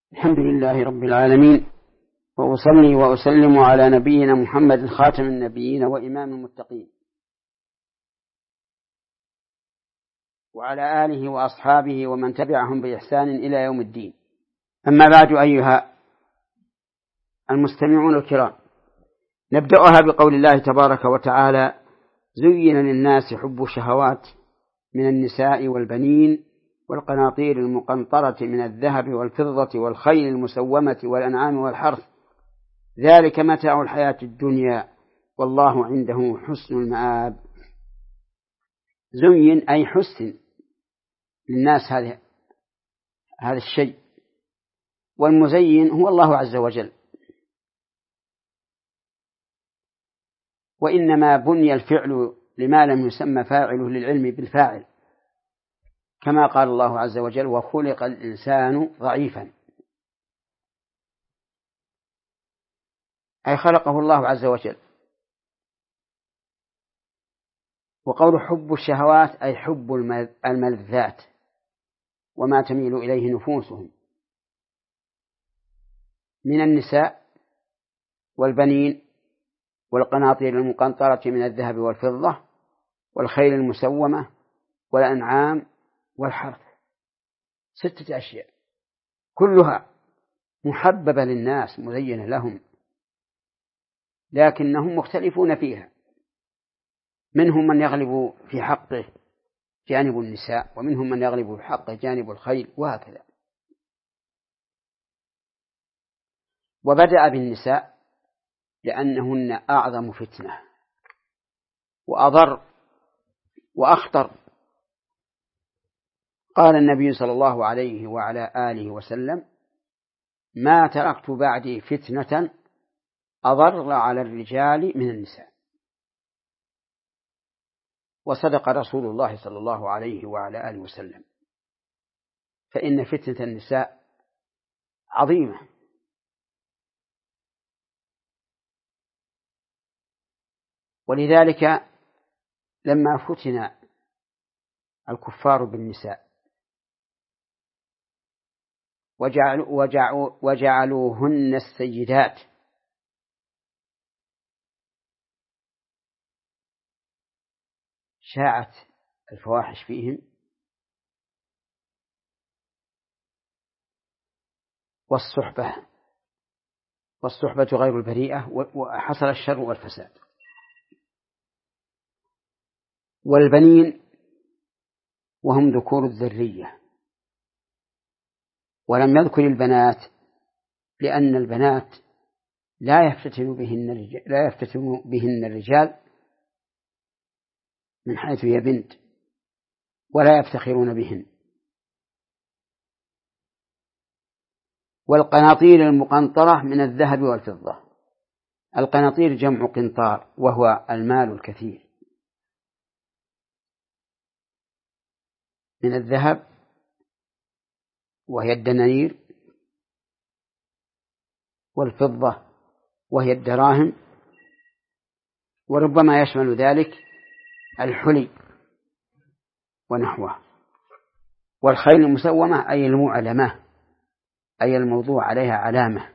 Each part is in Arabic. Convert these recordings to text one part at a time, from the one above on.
الحمد لله رب العالمين، وأصلي وأسلم على نبينا محمد خاتم النبيين وإمام المتقين، وعلى آله وأصحابه ومن تبعهم بإحسان إلى يوم الدين. أما بعد، أيها المستمعون الكرام، نبدأها بقول الله تبارك وتعالى: زين للناس حب الشهوات من النساء والبنين والقناطير المقنطرة من الذهب والفضة والخيل المسومة والأنعام والحرث، ذلك متاع الحياة الدنيا والله عنده حسن المآب. زين أي حسن للناس هذا الشيء، والمزين هو الله عز وجل، وإنما بني الفعل لما لم يسمى فاعله للعلم بالفاعل، كما قال الله عز وجل: وخلق الإنسان ضعيفا، أي خلقه الله عز وجل. وقول حب الشهوات أي حب الملذات وما تميل إليه نفوسهم من النساء والبنين والقناطير المقنطرة من الذهب والفضة والخيل المسومة والأنعام والحرث، 6 أشياء كلها محببة للناس مزينة لهم، لكنهم مختلفون فيها. منهم من يغلب في حقه جانب النساء، ومنهم من يغلب في حقه جانب الخيل، وهكذا. وبدأ بالنساء لأنهن أعظم فتنة وأضر وأخطر. قال النبي صلى الله عليه وعلى آله وسلم: ما تركت بعدي فتنة أضر على الرجال من النساء. وصدق رسول الله صلى الله عليه وعلى آله وسلم، فإن فتنة النساء عظيمة، ولذلك لما فتن الكفار بالنساء وجعلوهن السيدات، شاعت الفواحش فيهم، والصحبة غير البريئة، وحصل الشر والفساد. والبنين وهم ذكور الذرية، ولم يذكر البنات لأن البنات لا يفتتن بهن الرجال من حيث هي بنت، ولا يفتخرون بهن. والقناطير المقنطرة من الذهب والفضة، القناطير جمع قنطار، وهو المال الكثير، من الذهب وهي الدنانير، والفضة وهي الدراهم، وربما يشمل ذلك الحلي ونحوه. والخيل المسومة أي المعلمة، أي الموضوع عليها علامة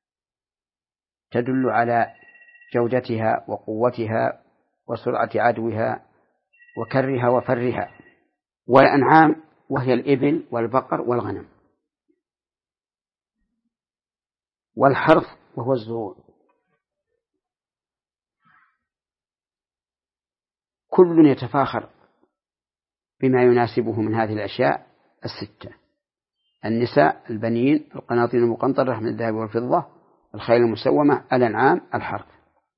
تدل على جودتها وقوتها وسرعة عدوها وكرها وفرها. والأنعام وهي الإبل والبقر والغنم. والحرث وهو الزروع. كل يتفاخر بما يناسبه من هذه الأشياء 6: النساء، البنين، القناطير المقنطرة من الذهب والفضة، الخيل المسومة، الأنعام، الحرث.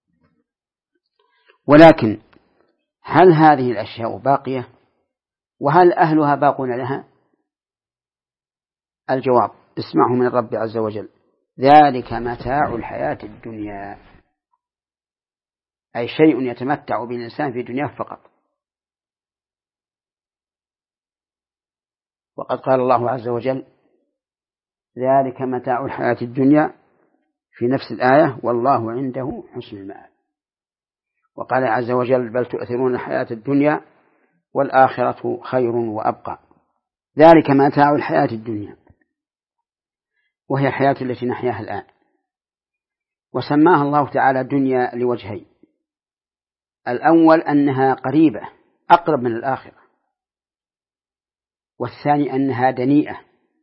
ولكن هل هذه الأشياء باقية؟ وهل أهلها باقون لها؟ الجواب: اسمعه من الرب عز وجل: ذلك متاع الحياة الدنيا، أي شيء يتمتع به الإنسان في دنياه فقط. وقد قال الله عز وجل: ذلك متاع الحياة الدنيا في نفس الآية: والله عنده حسن المآب. وقال عز وجل: بل تؤثرون الحياة الدنيا والآخرة خير وأبقى. ذلك متاع الحياة الدنيا. وهي الحياة التي نحياها الآن. وسماها الله تعالى دنيا لوجهين: الأول أنها قريبة أقرب من الآخرة، والثاني أنها دنيئة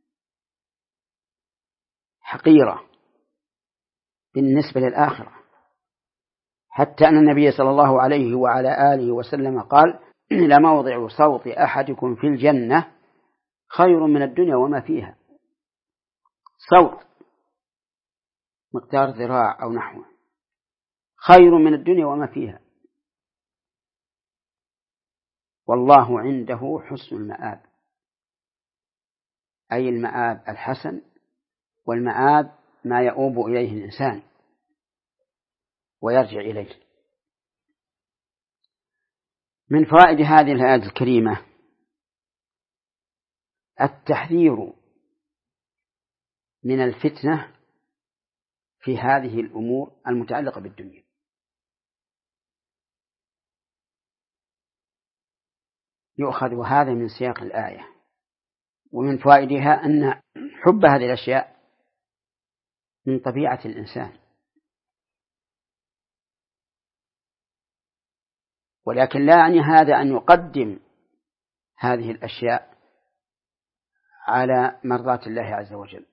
حقيرة بالنسبة للآخرة، حتى أن النبي صلى الله عليه وعلى آله وسلم قال: لموضع صوت أحدكم في الجنة خير من الدنيا وما فيها. صوت مقدار ذراع أو نحوه خير من الدنيا وما فيها. والله عنده حسن المآب، أي المآب الحسن، والمآب ما يؤوب إليه الإنسان ويرجع إليه. من فوائد هذه الآية الكريمة التحذير من الفتنة في هذه الأمور المتعلقة بالدنيا. يؤخذ هذا من سياق الآية. ومن فوائدها أن حب هذه الأشياء من طبيعة الإنسان، ولكن لا يعني هذا أن يقدم هذه الأشياء على مرضاة الله عز وجل.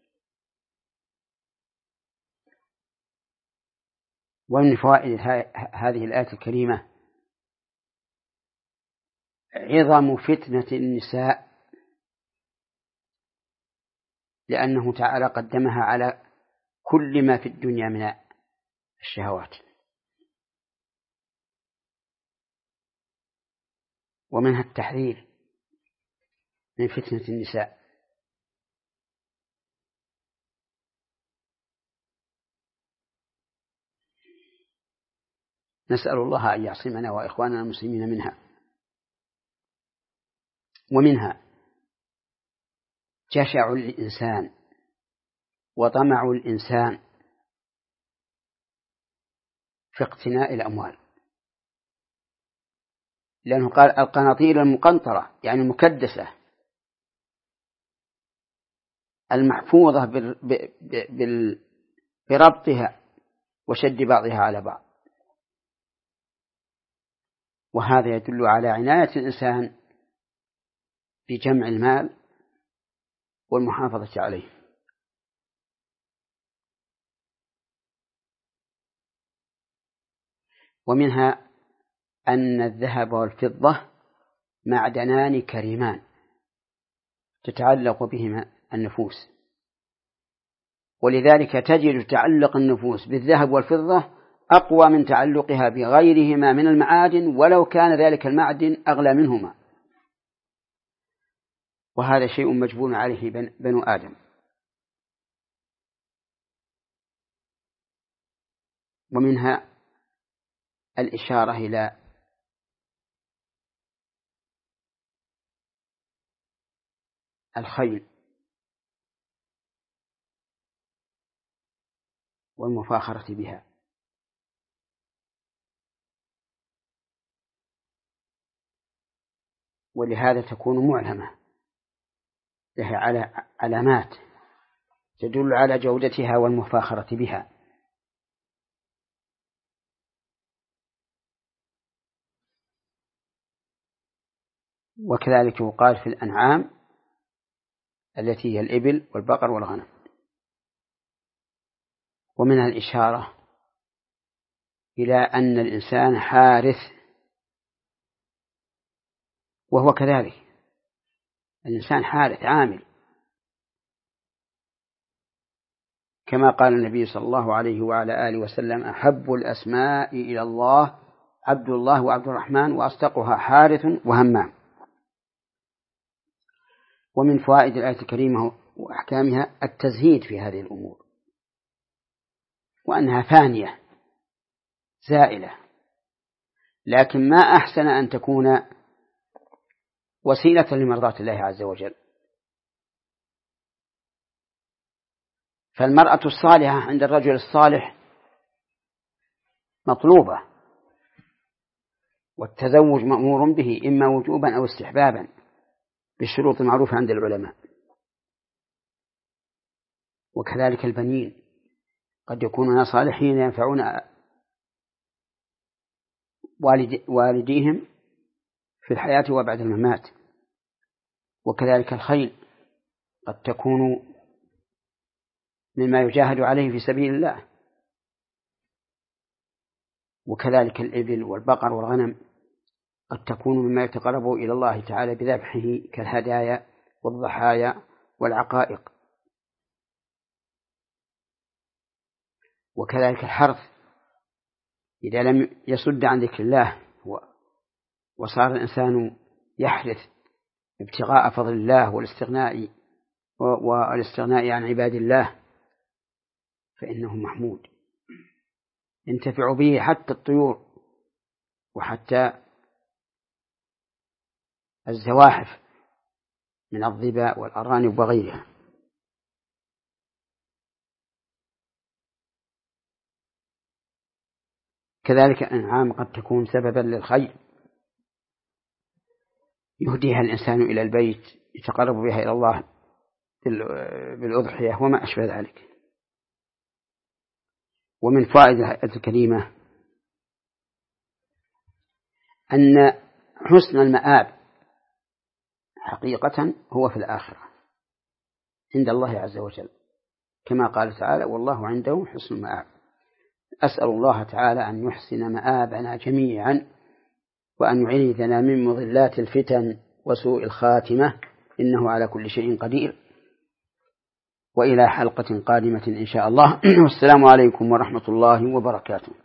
ومن فوائد هذه الآية الكريمة عظم فتنة النساء، لأنه تعالى قدمها على كل ما في الدنيا من الشهوات. ومنها التحذير من فتنة النساء. نسأل الله أن يعصمنا وإخواننا المسلمين منها. ومنها جشع الإنسان وطمع الإنسان في اقتناء الأموال، لأنه قال القناطير المقنطرة يعني المكدسة المحفوظة بربطها وشد بعضها على بعض. وهذا يدل على عناية الإنسان بجمع المال والمحافظة عليه. ومنها أن الذهب والفضة معدنان كريمان تتعلق بهما النفوس، ولذلك تجد تعلق النفوس بالذهب والفضة أقوى من تعلقها بغيرهما من المعادن، ولو كان ذلك المعدن أغلى منهما. وهذا شيء مجبول عليه بنو آدم. ومنها الإشارة إلى الخيل والمفاخرة بها. ولهذا تكون معلمة لها على علامات تدل على جودتها والمفاخرة بها. وكذلك يقال في الأنعام التي هي الإبل والبقر والغنم. ومنها الإشارة إلى أن الإنسان حارث، وهو كذلك الإنسان حارث عامل، كما قال النبي صلى الله عليه وعلى آله وسلم أحب الأسماء إلى الله عبد الله وعبد الرحمن وأصدقها حارث وهمام. ومن فوائد الآية الكريمة وأحكامها التزهيد في هذه الأمور، وأنها فانية زائلة، لكن ما أحسن أن تكون وسيلة لمرضاة الله عز وجل. فالمرأة الصالحة عند الرجل الصالح مطلوبة، والتزوج مأمور به إما وجوبا أو استحبابا بالشروط المعروفة عند العلماء. وكذلك البنين قد يكونون صالحين ينفعون والديهم في الحياة وبعد الممات. وكذلك الخيل قد تكون مما يجاهد عليه في سبيل الله. وكذلك الإبل والبقر والغنم قد تكون مما يتقرب إلى الله تعالى بذبحه كالهدايا والضحايا والعقائق. وكذلك الحرث إذا لم يصد عن ذكر الله وصار الإنسان يحرث ابتغاء فضل الله والاستغناء عن عباد الله فإنه محمود ينتفع به حتى الطيور وحتى الزواحف من الظباء والأرانب وغيرها. كذلك الأنعام قد تكون سببا للخير يهديها الإنسان إلى البيت يتقرب بها إلى الله بالأضحية وما أشبه ذلك. ومن فوائد الآية الكريمة أن حسن المآب حقيقة هو في الآخرة عند الله عز وجل كما قال تعالى والله عنده حسن المآب. أسأل الله تعالى أن يحسن مآبنا جميعا وأن يعيذنا من مضلات الفتن وسوء الخاتمة إنه على كل شيء قدير. وإلى حلقة قادمة إن شاء الله والسلام عليكم ورحمة الله وبركاته.